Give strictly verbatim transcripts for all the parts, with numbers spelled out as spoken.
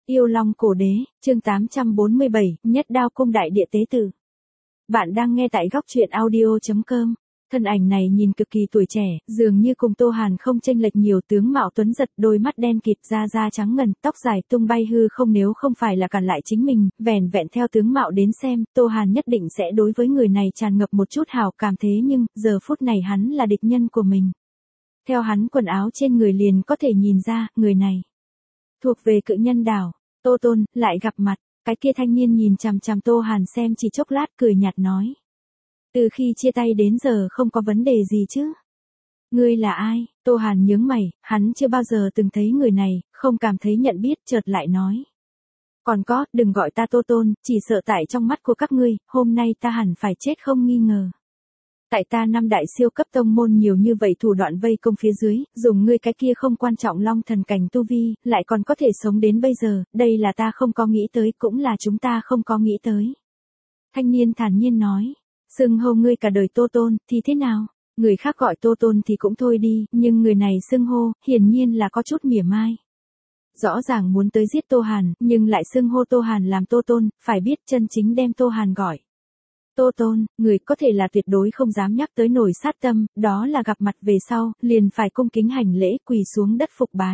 Yêu Long Cổ Đế, chương tám trăm bốn mươi bảy, Nhất Đao Cung Đại Địa Tế Tử. Bạn đang nghe tại góc truyện audio chấm com. Thân ảnh này nhìn cực kỳ tuổi trẻ, dường như cùng Tô Hàn không chênh lệch nhiều, tướng mạo tuấn giật, đôi mắt đen kịt, da da trắng ngần, tóc dài tung bay hư không, nếu không phải là cản lại chính mình, vẻn vẹn theo tướng mạo đến xem, Tô Hàn nhất định sẽ đối với người này tràn ngập một chút hảo cảm, thế nhưng, giờ phút này hắn là địch nhân của mình. Theo hắn quần áo trên người liền có thể nhìn ra, người này thuộc về Cự Nhân Đảo. Tô Tôn, lại gặp mặt, cái kia thanh niên nhìn chằm chằm Tô Hàn xem chỉ chốc lát, cười nhạt nói. Từ khi chia tay đến giờ không có vấn đề gì chứ? Ngươi là ai? Tô Hàn nhướng mày, hắn chưa bao giờ từng thấy người này, không cảm thấy nhận biết, chợt lại nói. Còn có, đừng gọi ta Tô Tôn, chỉ sợ tại trong mắt của các ngươi, hôm nay ta hẳn phải chết không nghi ngờ. Tại ta năm đại siêu cấp tông môn nhiều như vậy thủ đoạn vây công phía dưới, dùng ngươi cái kia không quan trọng long thần cảnh tu vi, lại còn có thể sống đến bây giờ, đây là ta không có nghĩ tới, cũng là chúng ta không có nghĩ tới. Thanh niên thản nhiên nói, xưng hô ngươi cả đời Tô Tôn, thì thế nào? Người khác gọi Tô Tôn thì cũng thôi đi, nhưng người này xưng hô, hiển nhiên là có chút mỉa mai. Rõ ràng muốn tới giết Tô Hàn, nhưng lại xưng hô Tô Hàn làm Tô Tôn, phải biết chân chính đem Tô Hàn gọi Tô Tôn, người có thể là tuyệt đối không dám nhắc tới nổi sát tâm, đó là gặp mặt về sau, liền phải cung kính hành lễ, quỳ xuống đất phục bái.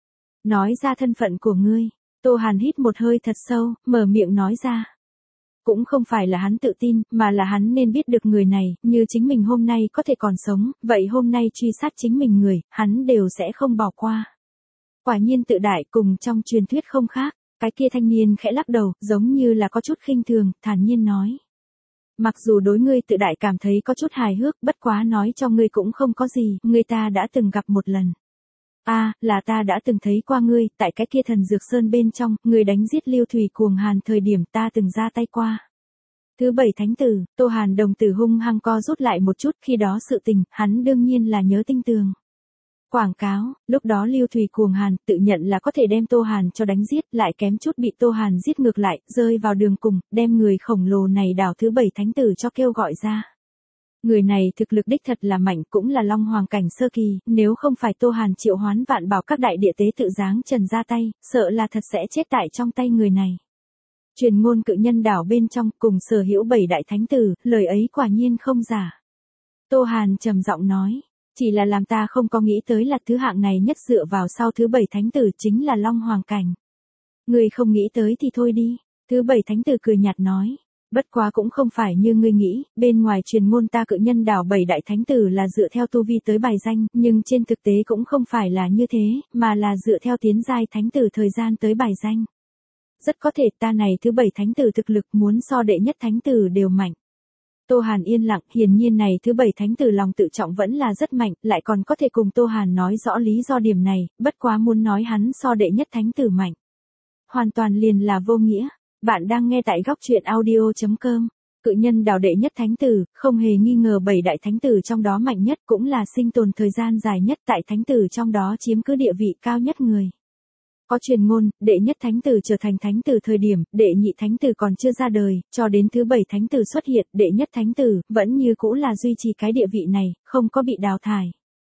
Nói ra thân phận của ngươi. Tô Hàn hít một hơi thật sâu, mở miệng nói ra. Cũng không phải là hắn tự tin, mà là hắn nên biết được người này, như chính mình hôm nay có thể còn sống, vậy hôm nay truy sát chính mình người, hắn đều sẽ không bỏ qua. Quả nhiên tự đại cùng trong truyền thuyết không khác, cái kia thanh niên khẽ lắc đầu, giống như là có chút khinh thường, thản nhiên nói. Mặc dù đối ngươi tự đại cảm thấy có chút hài hước, bất quá nói cho ngươi cũng không có gì, ngươi ta đã từng gặp một lần. A, à, là ta đã từng thấy qua ngươi, tại cái kia Thần Dược Sơn bên trong, ngươi đánh giết Lưu Thủy Cuồng Hàn thời điểm ta từng ra tay qua. Thứ bảy thánh tử, Tô Hàn đồng tử hung hăng co rút lại một chút, khi đó sự tình, hắn đương nhiên là nhớ tinh tường. Quảng cáo, lúc đó Lưu Thủy Cuồng Hàn tự nhận là có thể đem Tô Hàn cho đánh giết, lại kém chút bị Tô Hàn giết ngược lại, rơi vào đường cùng, đem người khổng lồ này đảo thứ bảy thánh tử cho kêu gọi ra. Người này thực lực đích thật là mạnh, cũng là Long Hoàng cảnh sơ kỳ, nếu không phải Tô Hàn triệu hoán vạn bảo các đại địa tế tự giáng trần ra tay, sợ là thật sẽ chết tại trong tay người này. Truyền ngôn Cự Nhân Đảo bên trong cùng sở hữu bảy đại thánh tử, lời ấy quả nhiên không giả. Tô Hàn trầm giọng nói. Chỉ là làm ta không có nghĩ tới là thứ hạng này nhất dựa vào sau thứ bảy thánh tử chính là Long Hoàng cảnh. Ngươi không nghĩ tới thì thôi đi. Thứ bảy thánh tử cười nhạt nói. Bất quá cũng không phải như ngươi nghĩ, bên ngoài truyền ngôn ta Cự Nhân Đảo bảy đại thánh tử là dựa theo tu vi tới bài danh, nhưng trên thực tế cũng không phải là như thế, mà là dựa theo tiến giai thánh tử thời gian tới bài danh. Rất có thể ta này thứ bảy thánh tử thực lực muốn so đệ nhất thánh tử đều mạnh. Tô Hàn yên lặng, hiển nhiên này thứ bảy thánh tử lòng tự trọng vẫn là rất mạnh, lại còn có thể cùng Tô Hàn nói rõ lý do điểm này, bất quá muốn nói hắn so đệ nhất thánh tử mạnh. Hoàn toàn liền là vô nghĩa. Bạn đang nghe tại góc truyện audio chấm com. Cự Nhân Đảo đệ nhất thánh tử, không hề nghi ngờ bảy đại thánh tử trong đó mạnh nhất, cũng là sinh tồn thời gian dài nhất, tại thánh tử trong đó chiếm cứ địa vị cao nhất người. Có truyền ngôn, đệ nhất thánh tử trở thành thánh tử thời điểm, đệ nhị thánh tử còn chưa ra đời, cho đến thứ bảy thánh tử xuất hiện, đệ nhất thánh tử, vẫn như cũ là duy trì cái địa vị này, không có bị đào thải.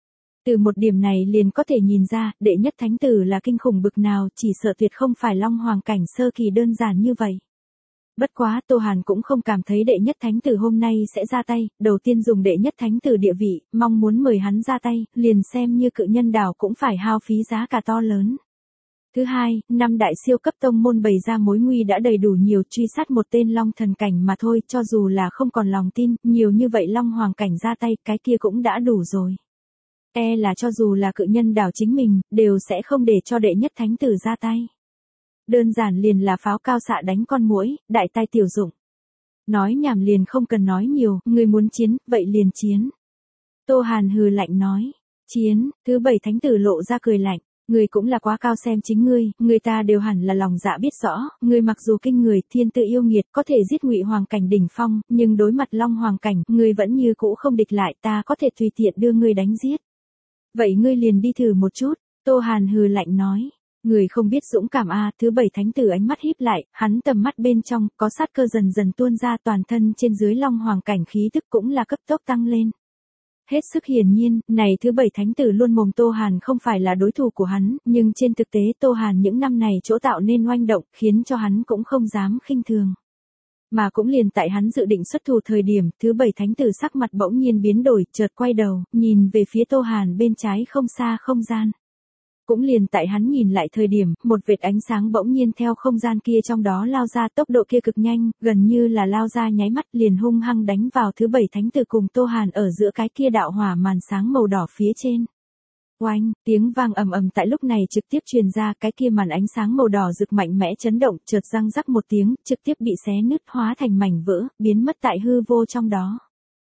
Từ một điểm này liền có thể nhìn ra, đệ nhất thánh tử là kinh khủng bực nào, chỉ sợ tuyệt không phải Long Hoàng cảnh sơ kỳ đơn giản như vậy. Bất quá, Tô Hàn cũng không cảm thấy đệ nhất thánh tử hôm nay sẽ ra tay, đầu tiên dùng đệ nhất thánh tử địa vị, mong muốn mời hắn ra tay, liền xem như Cự Nhân Đảo cũng phải hao phí giá cả to lớn. Thứ hai, năm đại siêu cấp tông môn bày ra mối nguy đã đầy đủ nhiều, truy sát một tên Long thần cảnh mà thôi, cho dù là không còn lòng tin, nhiều như vậy Long Hoàng cảnh ra tay, cái kia cũng đã đủ rồi. E là cho dù là Cự Nhân Đảo chính mình, đều sẽ không để cho đệ nhất thánh tử ra tay. Đơn giản liền là pháo cao xạ đánh con muỗi, đại tai tiểu dụng. Nói nhảm liền không cần nói nhiều, người muốn chiến, vậy liền chiến. Tô Hàn hừ lạnh nói, chiến, thứ bảy thánh tử lộ ra cười lạnh. Ngươi cũng là quá cao xem chính ngươi, người ta đều hẳn là lòng dạ biết rõ, ngươi mặc dù kinh người, thiên tự yêu nghiệt, có thể giết Ngụy Hoàng cảnh đỉnh phong, nhưng đối mặt Long Hoàng cảnh, ngươi vẫn như cũ không địch lại, ta có thể tùy tiện đưa ngươi đánh giết. Vậy ngươi liền đi thử một chút, Tô Hàn hừ lạnh nói. Người không biết dũng cảm a, thứ bảy thánh tử ánh mắt híp lại, hắn tầm mắt bên trong, có sát cơ dần dần tuôn ra, toàn thân trên dưới Long Hoàng cảnh khí tức cũng là cấp tốc tăng lên. Hết sức hiển nhiên, này thứ bảy thánh tử luôn mồm Tô Hàn không phải là đối thủ của hắn, nhưng trên thực tế Tô Hàn những năm này chỗ tạo nên oanh động, khiến cho hắn cũng không dám khinh thường. Mà cũng liền tại hắn dự định xuất thủ thời điểm, thứ bảy thánh tử sắc mặt bỗng nhiên biến đổi, chợt quay đầu, nhìn về phía Tô Hàn bên trái không xa không gian. Cũng liền tại hắn nhìn lại thời điểm, một vệt ánh sáng bỗng nhiên theo không gian kia trong đó lao ra, tốc độ kia cực nhanh, gần như là lao ra nháy mắt liền hung hăng đánh vào thứ bảy thánh tử cùng Tô Hàn ở giữa cái kia đạo hỏa màn sáng màu đỏ phía trên. Oanh, tiếng vang ầm ầm tại lúc này trực tiếp truyền ra, cái kia màn ánh sáng màu đỏ rực mạnh mẽ chấn động, chợt răng rắc một tiếng, trực tiếp bị xé nứt hóa thành mảnh vỡ, biến mất tại hư vô trong đó.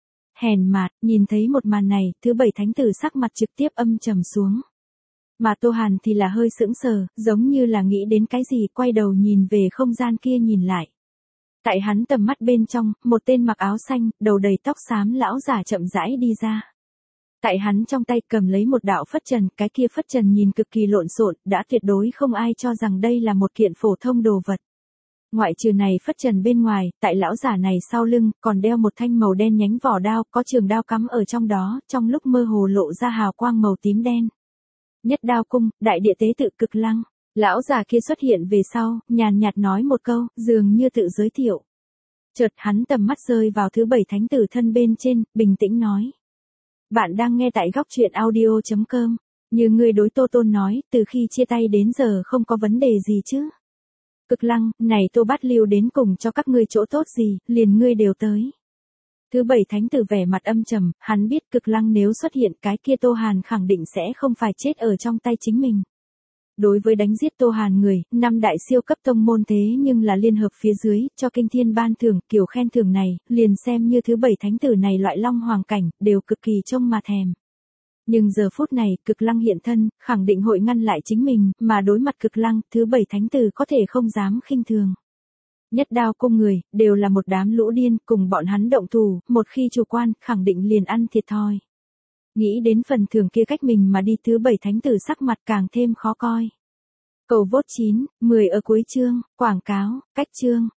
Hèn mạt, nhìn thấy một màn này, thứ bảy thánh tử sắc mặt trực tiếp âm trầm xuống. Mà Tô Hàn thì là hơi sững sờ, giống như là nghĩ đến cái gì, quay đầu nhìn về không gian kia nhìn lại. Tại hắn tầm mắt bên trong, một tên mặc áo xanh, đầu đầy tóc xám lão giả chậm rãi đi ra. Tại hắn trong tay cầm lấy một đạo phất trần, cái kia phất trần nhìn cực kỳ lộn xộn, đã tuyệt đối không ai cho rằng đây là một kiện phổ thông đồ vật. Ngoại trừ này phất trần bên ngoài, tại lão giả này sau lưng, còn đeo một thanh màu đen nhánh vỏ đao, có trường đao cắm ở trong đó, trong lúc mơ hồ lộ ra hào quang màu tím đen. Nhất đao cung, đại địa tế tự Cực Lăng. Lão già kia xuất hiện về sau, nhàn nhạt nói một câu, dường như tự giới thiệu. Chợt hắn tầm mắt rơi vào thứ bảy thánh tử thân bên trên, bình tĩnh nói. Bạn đang nghe tại góc truyện audio chấm com. Như người đối Tô Tôn nói, từ khi chia tay đến giờ không có vấn đề gì chứ. Cực Lăng, này Tô Bát Lưu đến cùng cho các ngươi chỗ tốt gì, liền ngươi đều tới. Thứ bảy thánh tử vẻ mặt âm trầm, hắn biết Cực Lăng nếu xuất hiện cái kia Tô Hàn khẳng định sẽ không phải chết ở trong tay chính mình. Đối với đánh giết Tô Hàn người, năm đại siêu cấp tông môn thế nhưng là liên hợp phía dưới, cho kinh thiên ban thưởng, kiểu khen thưởng này, liền xem như thứ bảy thánh tử này loại long hoàng cảnh, đều cực kỳ trông mà thèm. Nhưng giờ phút này, Cực Lăng hiện thân, khẳng định hội ngăn lại chính mình, mà đối mặt Cực Lăng, thứ bảy thánh tử có thể không dám khinh thường. Nhất đao cung người, đều là một đám lũ điên, cùng bọn hắn động thủ, một khi chủ quan, khẳng định liền ăn thiệt thòi. Nghĩ đến phần thưởng kia cách mình mà đi, thứ bảy thánh tử sắc mặt càng thêm khó coi. Cầu vốt chín, mười ở cuối chương, quảng cáo, cách chương.